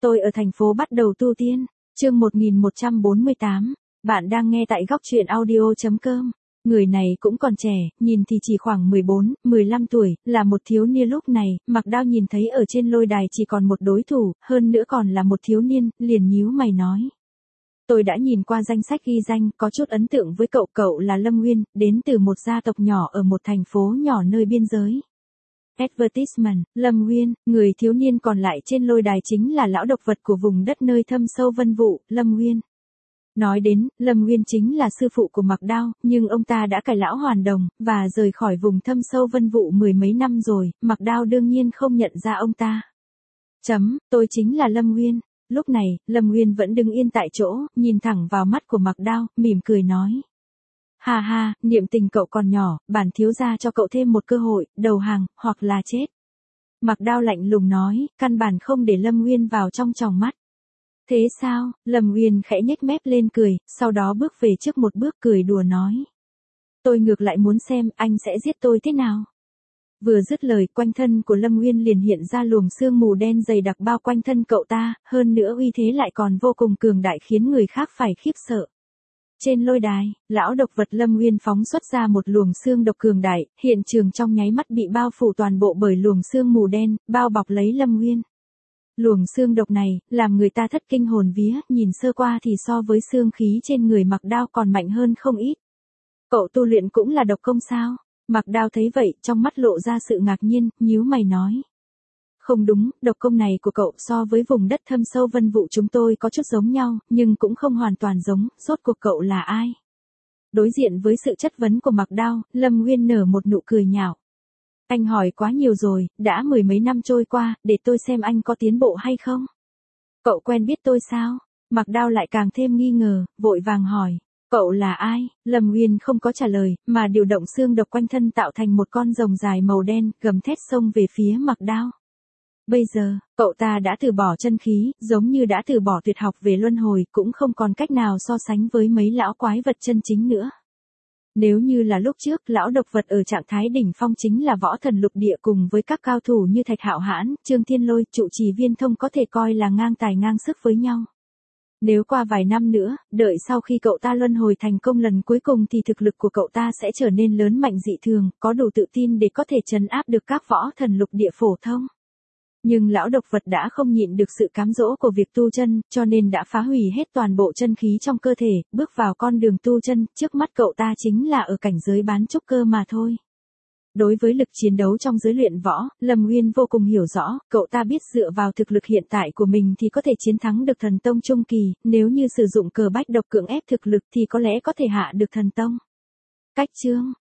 Tôi ở thành phố bắt đầu tu tiên. Chương 1148. Bạn đang nghe tại góc truyện audio.com. Người này cũng còn trẻ, nhìn thì chỉ khoảng 14, 15 tuổi, là một thiếu niên lúc này. Mạc Đao nhìn thấy ở trên lôi đài chỉ còn một đối thủ, hơn nữa còn là một thiếu niên, liền nhíu mày nói. Tôi đã nhìn qua danh sách ghi danh, có chút ấn tượng với cậu. Cậu là Lâm Nguyên, đến từ một gia tộc nhỏ ở một thành phố nhỏ nơi biên giới. Advertisement, Lâm Nguyên, người thiếu niên còn lại trên lôi đài chính là lão độc vật của vùng đất nơi thâm sâu vân vụ, Lâm Nguyên. Nói đến, Lâm Nguyên chính là sư phụ của Mạc Đao, nhưng ông ta đã cải lão hoàn đồng, và rời khỏi vùng thâm sâu vân vụ mười mấy năm rồi, Mạc Đao đương nhiên không nhận ra ông ta. Tôi chính là Lâm Nguyên. Lúc này, Lâm Nguyên vẫn đứng yên tại chỗ, nhìn thẳng vào mắt của Mạc Đao, mỉm cười nói. Ha ha, niệm tình cậu còn nhỏ, bản thiếu gia cho cậu thêm một cơ hội, đầu hàng, hoặc là chết. Mạc Đao lạnh lùng nói, căn bản không để Lâm Nguyên vào trong tròng mắt. Thế sao? Lâm Nguyên khẽ nhếch mép lên cười, sau đó bước về trước một bước cười đùa nói. Tôi ngược lại muốn xem anh sẽ giết tôi thế nào. Vừa dứt lời, quanh thân của Lâm Nguyên liền hiện ra luồng sương mù đen dày đặc bao quanh thân cậu ta, hơn nữa uy thế lại còn vô cùng cường đại khiến người khác phải khiếp sợ. Trên lôi đài, lão độc vật Lâm Nguyên phóng xuất ra một luồng xương độc cường đại, hiện trường trong nháy mắt bị bao phủ toàn bộ bởi luồng xương mù đen, bao bọc lấy Lâm Nguyên. Luồng xương độc này, làm người ta thất kinh hồn vía, nhìn sơ qua thì so với xương khí trên người Mạc Đao còn mạnh hơn không ít. Cậu tu luyện cũng là độc công sao? Mạc Đao thấy vậy, trong mắt lộ ra sự ngạc nhiên, nhíu mày nói. Không đúng, độc công này của cậu so với vùng đất thâm sâu vân vụ chúng tôi có chút giống nhau, nhưng cũng không hoàn toàn giống, rốt cuộc cậu là ai? Đối diện với sự chất vấn của Mạc Đao, Lâm Nguyên nở một nụ cười nhạo. Anh hỏi quá nhiều rồi, đã mười mấy năm trôi qua, để tôi xem anh có tiến bộ hay không? Cậu quen biết tôi sao? Mạc Đao lại càng thêm nghi ngờ, vội vàng hỏi. Cậu là ai? Lâm Nguyên không có trả lời, mà điều động xương độc quanh thân tạo thành một con rồng dài màu đen, gầm thét xông về phía Mạc Đao. Bây giờ, cậu ta đã từ bỏ chân khí, giống như đã từ bỏ tuyệt học về luân hồi, cũng không còn cách nào so sánh với mấy lão quái vật chân chính nữa. Nếu như là lúc trước, lão độc vật ở trạng thái đỉnh phong chính là võ thần lục địa cùng với các cao thủ như Thạch Hạo Hãn, Trương Thiên Lôi, Trụ Trì Viên Thông có thể coi là ngang tài ngang sức với nhau. Nếu qua vài năm nữa, đợi sau khi cậu ta luân hồi thành công lần cuối cùng thì thực lực của cậu ta sẽ trở nên lớn mạnh dị thường, có đủ tự tin để có thể trấn áp được các võ thần lục địa phổ thông. Nhưng lão độc vật đã không nhịn được sự cám dỗ của việc tu chân, cho nên đã phá hủy hết toàn bộ chân khí trong cơ thể, bước vào con đường tu chân, trước mắt cậu ta chính là ở cảnh giới bán trúc cơ mà thôi. Đối với lực chiến đấu trong giới luyện võ, Lâm Nguyên vô cùng hiểu rõ, cậu ta biết dựa vào thực lực hiện tại của mình thì có thể chiến thắng được thần tông trung kỳ, nếu như sử dụng cờ bách độc cưỡng ép thực lực thì có lẽ có thể hạ được thần tông. Cách chương